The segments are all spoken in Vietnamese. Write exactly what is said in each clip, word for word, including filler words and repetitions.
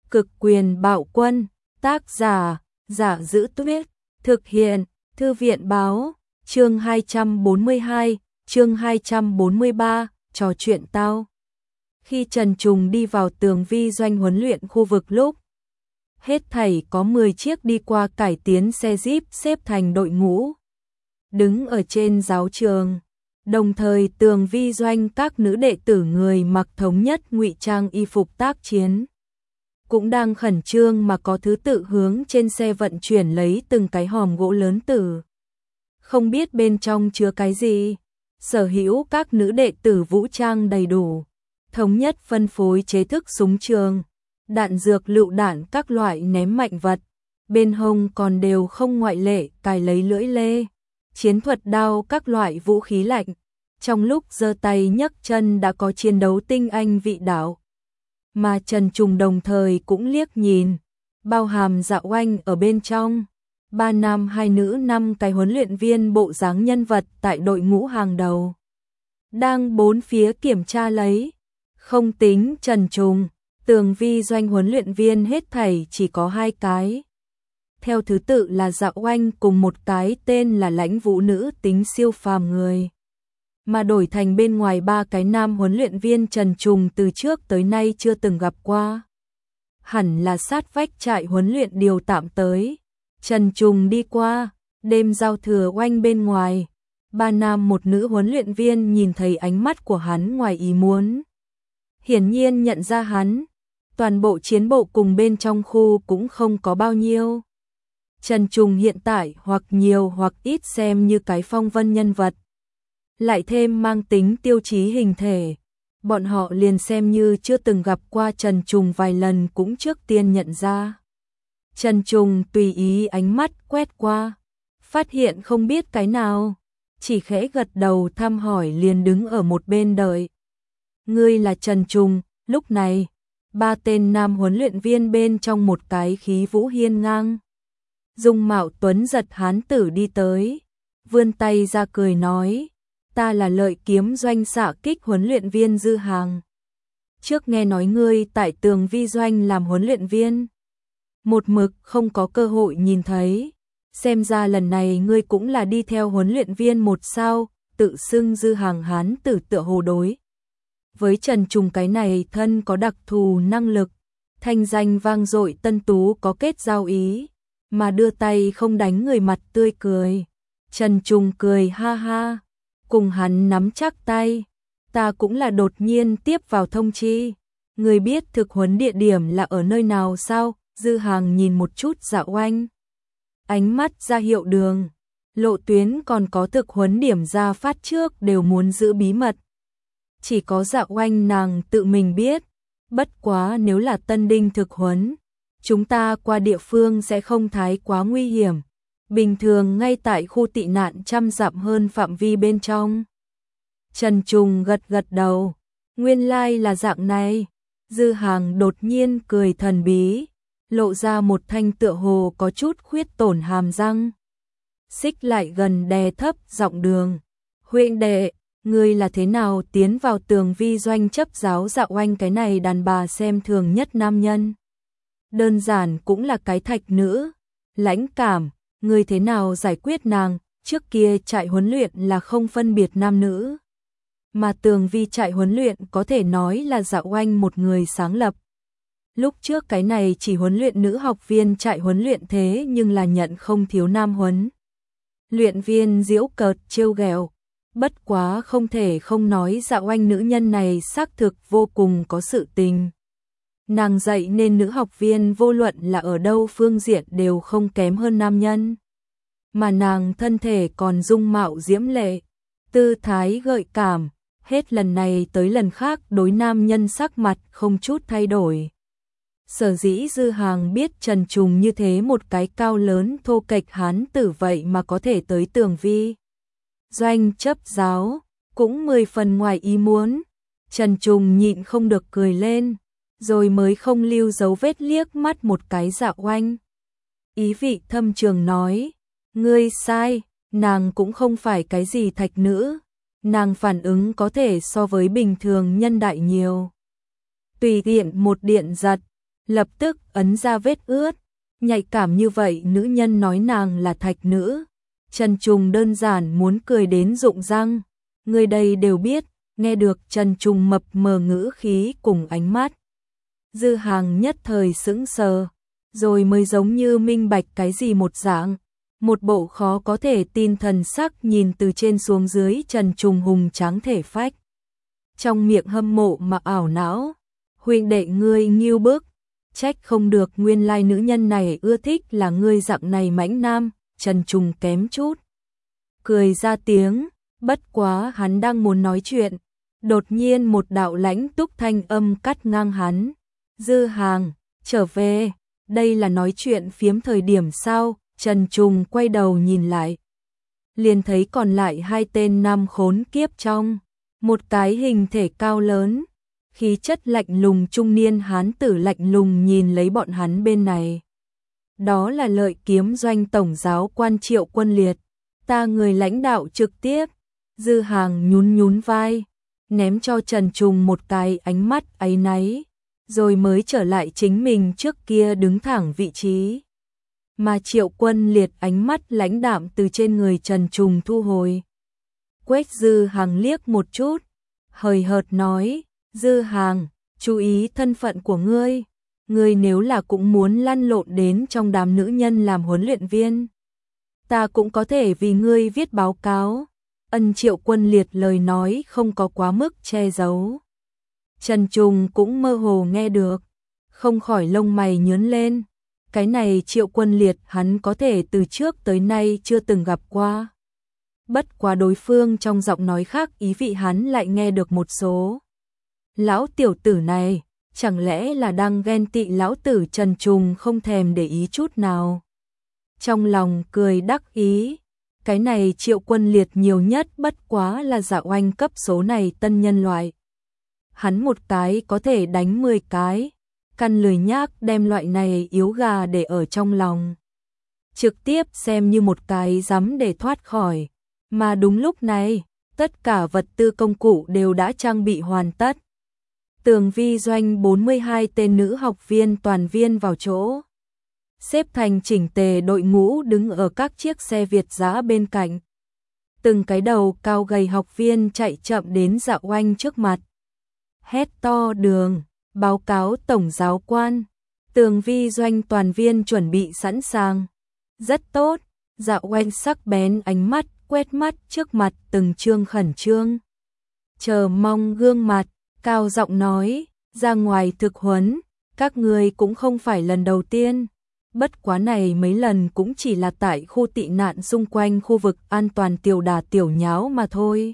Cực quyền bạo quân, tác giả, Giả Giữ Tuyết, thực hiện, Thư viện báo, chương hai trăm bốn mươi hai, chương hai trăm bốn mươi ba, trò chuyện tao. Khi Trần Trùng đi vào tường vi doanh huấn luyện khu vực lúc, hết thảy có mười chiếc đi qua cải tiến xe Jeep xếp thành đội ngũ, đứng ở trên giáo trường. Đồng thời tường vi doanh các nữ đệ tử người mặc thống nhất ngụy trang y phục tác chiến cũng đang khẩn trương mà có thứ tự hướng trên xe vận chuyển lấy từng cái hòm gỗ lớn tử. Không biết bên trong chứa cái gì, sở hữu các nữ đệ tử vũ trang đầy đủ, thống nhất phân phối chế thức súng trường, đạn dược lựu đạn các loại ném mạnh vật, bên hông còn đều không ngoại lệ cài lấy lưỡi lê, chiến thuật đao các loại vũ khí lạnh. Trong lúc giơ tay nhấc chân đã có chiến đấu tinh anh vị đạo. Mà Trần Trùng đồng thời cũng liếc nhìn, bao hàm Dạ Oanh ở bên trong. Ba nam hai nữ năm cái huấn luyện viên bộ dáng nhân vật tại đội ngũ hàng đầu. Đang bốn phía kiểm tra lấy. Không tính Trần Trùng, tường vi doanh huấn luyện viên hết thảy chỉ có hai cái. Theo thứ tự là Dạ Oanh cùng một cái tên là Lãnh Vũ nữ tính siêu phàm người. Mà đổi thành bên ngoài ba cái nam huấn luyện viên Trần Trùng từ trước tới nay chưa từng gặp qua. Hẳn là sát vách trại huấn luyện điều tạm tới. Trần Trùng đi qua, đêm giao thừa oanh bên ngoài. Ba nam một nữ huấn luyện viên nhìn thấy ánh mắt của hắn ngoài ý muốn. Hiển nhiên nhận ra hắn, toàn bộ chiến bộ cùng bên trong khu cũng không có bao nhiêu. Trần Trùng hiện tại hoặc nhiều hoặc ít xem như cái phong vân nhân vật. Lại thêm mang tính tiêu chí hình thể, bọn họ liền xem như chưa từng gặp qua Trần Trùng vài lần cũng trước tiên nhận ra. Trần Trùng tùy ý ánh mắt quét qua, phát hiện không biết cái nào, chỉ khẽ gật đầu thăm hỏi liền đứng ở một bên đợi. Ngươi là Trần Trùng, lúc này, ba tên nam huấn luyện viên bên trong một cái khí vũ hiên ngang. Dung mạo tuấn giật hán tử đi tới, vươn tay ra cười nói. Ta là Lợi Kiếm doanh xạ kích huấn luyện viên Dư Hàng. Trước nghe nói ngươi tại tường vi doanh làm huấn luyện viên. Một mực không có cơ hội nhìn thấy. Xem ra lần này ngươi cũng là đi theo huấn luyện viên một sao, tự xưng Dư Hàng hán tử tựa hồ đối. Với Trần Trùng cái này thân có đặc thù năng lực, thanh danh vang dội tân tú có kết giao ý, mà đưa tay không đánh người mặt tươi cười. Trần Trùng cười ha ha. Cùng hắn nắm chắc tay, ta cũng là đột nhiên tiếp vào thông chi. Người biết thực huấn địa điểm là ở nơi nào sao? Dư Hàng nhìn một chút Dạ Oanh. Ánh mắt ra hiệu đường, lộ tuyến còn có thực huấn điểm ra phát trước đều muốn giữ bí mật. Chỉ có Dạ Oanh nàng tự mình biết, bất quá nếu là tân đinh thực huấn, chúng ta qua địa phương sẽ không thái quá nguy hiểm. Bình thường ngay tại khu tị nạn trăm dặm hơn phạm vi bên trong. Trần Trùng gật gật đầu, nguyên lai là dạng này. Dư Hàng đột nhiên cười thần bí, lộ ra một thanh tựa hồ có chút khuyết tổn hàm răng. Xích lại gần đè thấp giọng đường. Huynh đệ, ngươi là thế nào tiến vào tường vi doanh chấp giáo Dạ Oanh cái này đàn bà xem thường nhất nam nhân. Đơn giản cũng là cái thạch nữ, lãnh cảm. Ngươi thế nào giải quyết nàng? Trước kia trại huấn luyện là không phân biệt nam nữ, mà tường vi trại huấn luyện có thể nói là Dạ Oanh một người sáng lập. Lúc trước cái này chỉ huấn luyện nữ học viên trại huấn luyện thế nhưng là nhận không thiếu nam huấn luyện viên giễu cợt trêu ghẹo. Bất quá không thể không nói Dạ Oanh nữ nhân này xác thực vô cùng có sự tình. Nàng dạy nên nữ học viên vô luận là ở đâu phương diện đều không kém hơn nam nhân. Mà nàng thân thể còn dung mạo diễm lệ, tư thái gợi cảm, hết lần này tới lần khác đối nam nhân sắc mặt không chút thay đổi. Sở dĩ Dư Hàng biết Trần Trùng như thế một cái cao lớn thô kệch hán tử vậy mà có thể tới tường vi doanh chấp giáo, cũng mười phần ngoài ý muốn. Trần Trùng nhịn không được cười lên, rồi mới không lưu dấu vết liếc mắt một cái Dạ Oanh. Ý vị thâm trường nói, ngươi sai, nàng cũng không phải cái gì thạch nữ, nàng phản ứng có thể so với bình thường nhân đại nhiều. Tùy tiện một điện giật, lập tức ấn ra vết ướt. Nhạy cảm như vậy nữ nhân nói nàng là thạch nữ. Trần Trùng đơn giản muốn cười đến rụng răng. Người đây đều biết, nghe được Trần Trùng mập mờ ngữ khí cùng ánh mắt. Dư Hàng nhất thời sững sờ, rồi mới giống như minh bạch cái gì một dạng. Một bộ khó có thể tin thần sắc nhìn từ trên xuống dưới Trần Trùng hùng tráng thể phách. Trong miệng hâm mộ mà ảo não. Huynh đệ ngươi nghiêu bức, trách không được nguyên lai nữ nhân này ưa thích là ngươi dạng này mãnh nam. Trần Trùng kém chút cười ra tiếng, bất quá hắn đang muốn nói chuyện. Đột nhiên một đạo lãnh túc thanh âm cắt ngang hắn. Dư Hàng, trở về, đây là nói chuyện phiếm thời điểm sao? Trần Trùng quay đầu nhìn lại. Liền thấy còn lại hai tên nam khốn kiếp trong. Một cái hình thể cao lớn, khí chất lạnh lùng trung niên hán tử lạnh lùng nhìn lấy bọn hắn bên này. Đó là Lợi Kiếm Doanh tổng giáo quan Triệu Quân Liệt. Ta người lãnh đạo trực tiếp. Dư Hàng nhún nhún vai, ném cho Trần Trùng một cái ánh mắt áy náy, rồi mới trở lại chính mình trước kia đứng thẳng vị trí. Mà Triệu Quân Liệt ánh mắt lãnh đạm từ trên người Trần Trùng thu hồi. Quét Dư Hàng liếc một chút, hời hợt nói, Dư Hàng, chú ý thân phận của ngươi. Ngươi nếu là cũng muốn lăn lộn đến trong đám nữ nhân làm huấn luyện viên, ta cũng có thể vì ngươi viết báo cáo. Ân Triệu Quân Liệt lời nói không có quá mức che giấu. Trần Trùng cũng mơ hồ nghe được, không khỏi lông mày nhướng lên. Cái này Triệu Quân Liệt hắn có thể từ trước tới nay chưa từng gặp qua. Bất quá đối phương trong giọng nói khác ý vị hắn lại nghe được một số. Lão tiểu tử này, chẳng lẽ là đang ghen tị lão tử? Trần Trùng không thèm để ý chút nào. Trong lòng cười đắc ý, cái này Triệu Quân Liệt nhiều nhất bất quá là Dạ Oanh cấp số này tân nhân loại. Hắn một cái có thể đánh mười cái, căn lười nhác đem loại này yếu gà để ở trong lòng. Trực tiếp xem như một cái dám để thoát khỏi. Mà đúng lúc này, tất cả vật tư công cụ đều đã trang bị hoàn tất. Tường vi doanh bốn mươi hai tên nữ học viên toàn viên vào chỗ. Xếp thành chỉnh tề đội ngũ đứng ở các chiếc xe Việt giã bên cạnh. Từng cái đầu cao gầy học viên chạy chậm đến Dạ Oanh trước mặt. Hét to đường, báo cáo tổng giáo quan. Tường vi doanh toàn viên chuẩn bị sẵn sàng. Rất tốt, Dạ Oanh sắc bén ánh mắt quét mắt trước mặt từng trương khẩn trương. Chờ mong gương mặt, cao giọng nói, ra ngoài thực huấn, các người cũng không phải lần đầu tiên. Bất quá này mấy lần cũng chỉ là tại khu tị nạn xung quanh khu vực an toàn tiểu đà tiểu nháo mà thôi.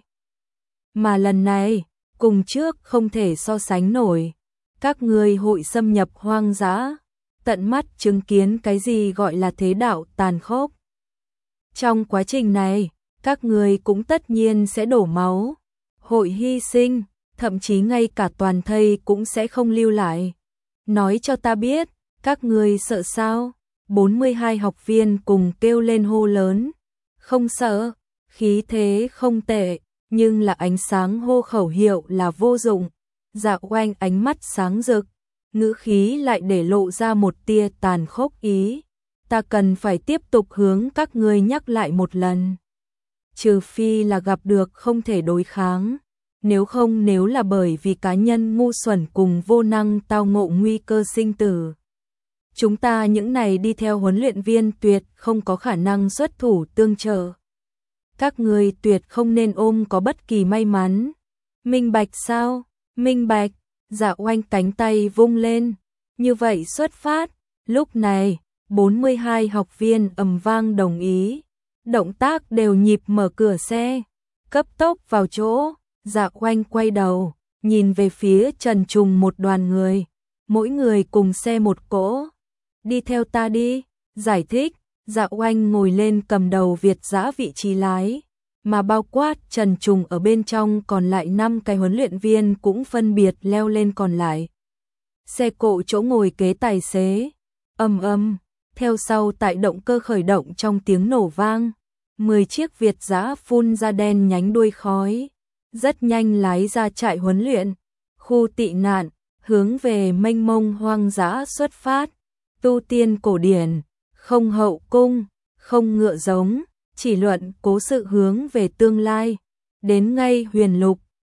Mà lần này, cùng trước không thể so sánh nổi. Các người hội xâm nhập hoang dã, tận mắt chứng kiến cái gì gọi là thế đạo tàn khốc. Trong quá trình này, các người cũng tất nhiên sẽ đổ máu, hội hy sinh, thậm chí ngay cả toàn thây cũng sẽ không lưu lại. Nói cho ta biết, các người sợ sao? bốn mươi hai học viên cùng kêu lên hô lớn. Không sợ, khí thế không tệ, nhưng là ánh sáng hô khẩu hiệu là vô dụng. Dạ Oanh ánh mắt sáng rực, ngữ khí lại để lộ ra một tia tàn khốc ý. Ta cần phải tiếp tục hướng các ngươi nhắc lại một lần. Trừ phi là gặp được không thể đối kháng. Nếu không, nếu là bởi vì cá nhân ngu xuẩn cùng vô năng tao ngộ nguy cơ sinh tử, chúng ta những này đi theo huấn luyện viên tuyệt không có khả năng xuất thủ tương trợ. Các người tuyệt không nên ôm có bất kỳ may mắn. Minh bạch sao? Minh bạch. Dạ Oanh cánh tay vung lên. Như vậy xuất phát. Lúc này, bốn mươi hai học viên ầm vang đồng ý. Động tác đều nhịp mở cửa xe. Cấp tốc vào chỗ. Dạ Oanh quay đầu, nhìn về phía Trần Trùng một đoàn người. Mỗi người cùng xe một cỗ. Đi theo ta đi. Giải thích. Dạ Oanh ngồi lên cầm đầu Việt giã vị trí lái. Mà bao quát Trần Trùng ở bên trong còn lại năm cái huấn luyện viên cũng phân biệt leo lên còn lại. Xe cộ chỗ ngồi kế tài xế. Âm âm. Theo sau tại động cơ khởi động trong tiếng nổ vang. mười chiếc Việt giã phun ra đen nhánh đuôi khói. Rất nhanh lái ra trại huấn luyện. Khu tị nạn. hướng về mênh mông hoang dã xuất phát, tu tiên cổ điển, không hậu cung, không ngựa giống, chỉ luận cố sự hướng về tương lai, đến ngay huyền lục,